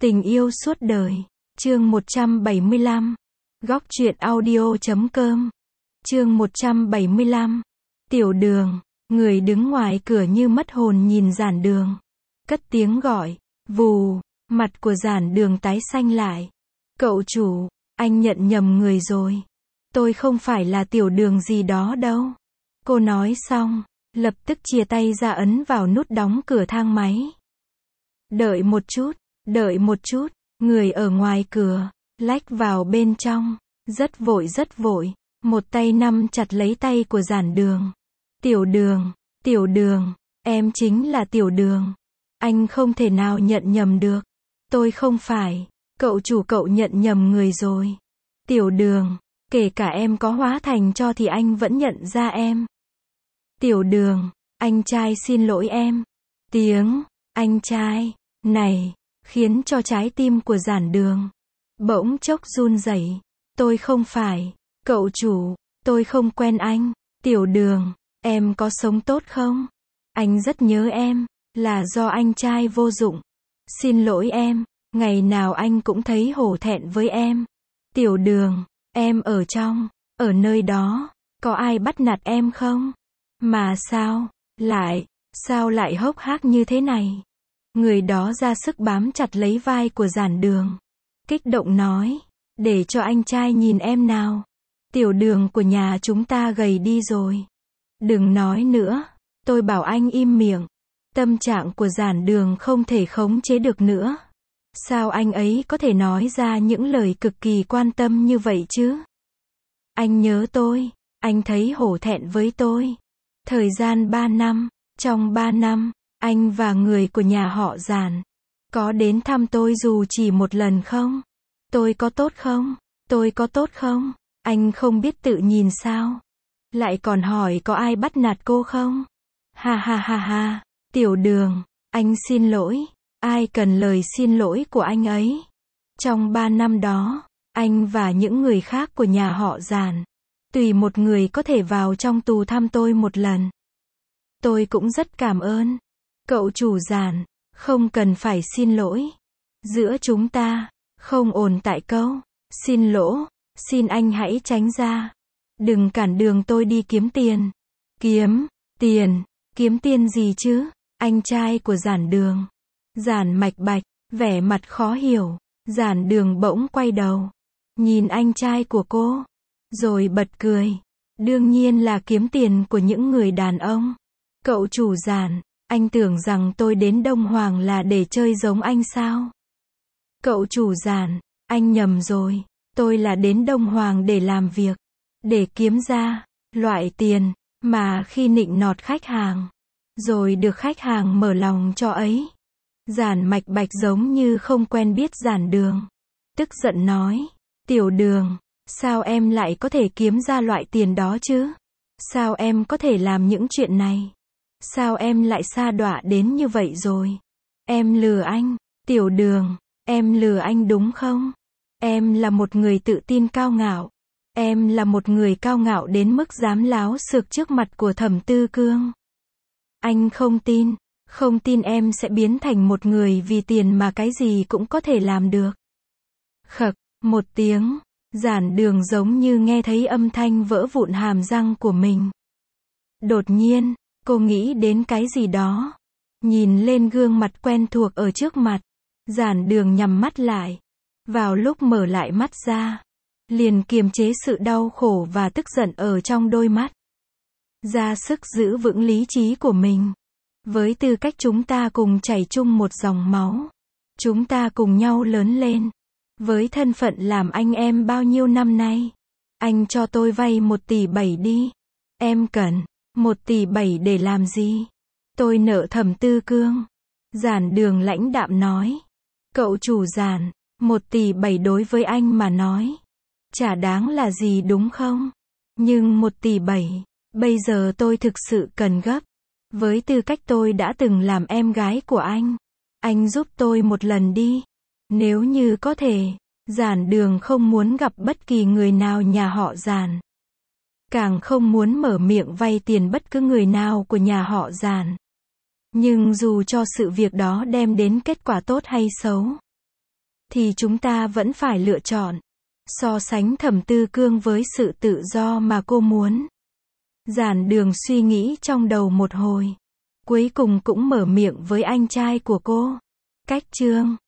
Tình yêu suốt đời. Chương 175. Góc truyện audio.com. Chương 175. Tiểu Đường. Người đứng ngoài cửa như mất hồn nhìn Giản Đường. Cất tiếng gọi. Vù. Mặt của Giản Đường tái xanh lại. Cậu chủ, anh nhận nhầm người rồi. Tôi không phải là Tiểu Đường gì đó đâu. Cô nói xong, lập tức chia tay ra ấn vào nút đóng cửa thang máy. Đợi một chút. Đợi một chút, người ở ngoài cửa, lách vào bên trong, rất vội, một tay nắm chặt lấy tay của Giản Đường. Tiểu Đường, em chính là Tiểu Đường. Anh không thể nào nhận nhầm được. Tôi không phải, cậu chủ cậu nhận nhầm người rồi. Tiểu Đường, kể cả em có hóa thành cho thì anh vẫn nhận ra em. Tiểu Đường, anh trai xin lỗi em. Tiếng, anh trai, này, khiến cho trái tim của Giản Đường bỗng chốc run rẩy. Tôi không phải, cậu chủ, tôi không quen anh. Tiểu Đường, em có sống tốt không? Anh rất nhớ em, là do anh trai vô dụng. Xin lỗi em, ngày nào anh cũng thấy hổ thẹn với em. Tiểu Đường, em ở nơi đó, có ai bắt nạt em không? Mà sao lại hốc hác như thế này? Người đó ra sức bám chặt lấy vai của Giản Đường. Kích động nói, để cho anh trai nhìn em nào. Tiểu Đường của nhà chúng ta gầy đi rồi. Đừng nói nữa, tôi bảo anh im miệng. Tâm trạng của Giản Đường không thể khống chế được nữa. Sao anh ấy có thể nói ra những lời cực kỳ quan tâm như vậy chứ? Anh nhớ tôi, anh thấy hổ thẹn với tôi. Thời gian 3 năm, trong 3 năm, anh và người của nhà họ Giản có đến thăm tôi dù chỉ một lần không? Tôi có tốt không? Tôi có tốt không? Anh không biết tự nhìn sao? Lại còn hỏi có ai bắt nạt cô không? Ha ha ha ha, Tiểu Đường, anh xin lỗi. Ai cần lời xin lỗi của anh ấy? Trong 3 năm đó, anh và những người khác của nhà họ Giản, tùy một người có thể vào trong tù thăm tôi một lần. Tôi cũng rất cảm ơn. Cậu chủ Giản, không cần phải xin lỗi. Giữa chúng ta, không ổn tại câu xin lỗi, xin anh hãy tránh ra. Đừng cản đường tôi đi kiếm tiền. Kiếm tiền gì chứ? Anh trai của Giản Đường. Giản Mạch Bạch, vẻ mặt khó hiểu. Giản Đường bỗng quay đầu, nhìn anh trai của cô, rồi bật cười. Đương nhiên là kiếm tiền của những người đàn ông. Cậu chủ Giản, anh tưởng rằng tôi đến Đông Hoàng là để chơi giống anh sao? Cậu chủ Giản, anh nhầm rồi. Tôi là đến Đông Hoàng để làm việc, để kiếm ra loại tiền mà khi nịnh nọt khách hàng, rồi được khách hàng mở lòng cho ấy. Giản Mạch Bạch giống như không quen biết Giản Đường, tức giận nói, Tiểu Đường, sao em lại có thể kiếm ra loại tiền đó chứ? Sao em có thể làm những chuyện này? Sao em lại sa đọa đến như vậy rồi? Em lừa anh, Tiểu Đường, em lừa anh đúng không? Em là một người tự tin cao ngạo. Em là một người cao ngạo đến mức dám láo xược trước mặt của Thẩm Tư Cương. Anh không tin em sẽ biến thành một người vì tiền mà cái gì cũng có thể làm được. Khặc, một tiếng, Giản Đường giống như nghe thấy âm thanh vỡ vụn hàm răng của mình. Đột nhiên, cô nghĩ đến cái gì đó. Nhìn lên gương mặt quen thuộc ở trước mặt, Giản Đường nhắm mắt lại. Vào lúc mở lại mắt ra, liền kiềm chế sự đau khổ và tức giận ở trong đôi mắt. Ra sức giữ vững lý trí của mình. Với tư cách chúng ta cùng chảy chung một dòng máu, chúng ta cùng nhau lớn lên. Với thân phận làm anh em bao nhiêu năm nay, anh cho tôi vay 1,7 tỷ đi. Em cần 1,7 tỷ để làm gì? Tôi nợ Thẩm Tư Cương. Giản Đường lãnh đạm nói. Cậu chủ Giản, 1,7 tỷ đối với anh mà nói, chả đáng là gì đúng không? Nhưng 1,7 tỷ, bây giờ tôi thực sự cần gấp. Với tư cách tôi đã từng làm em gái của anh giúp tôi một lần đi. Nếu như có thể. Giản Đường không muốn gặp bất kỳ người nào nhà họ Giản, càng không muốn mở miệng vay tiền bất cứ người nào của nhà họ Giản. Nhưng dù cho sự việc đó đem đến kết quả tốt hay xấu, thì chúng ta vẫn phải lựa chọn. So sánh Thẩm Tư Cương với sự tự do mà cô muốn. Giản Đường suy nghĩ trong đầu một hồi. Cuối cùng cũng mở miệng với anh trai của cô. Cách chương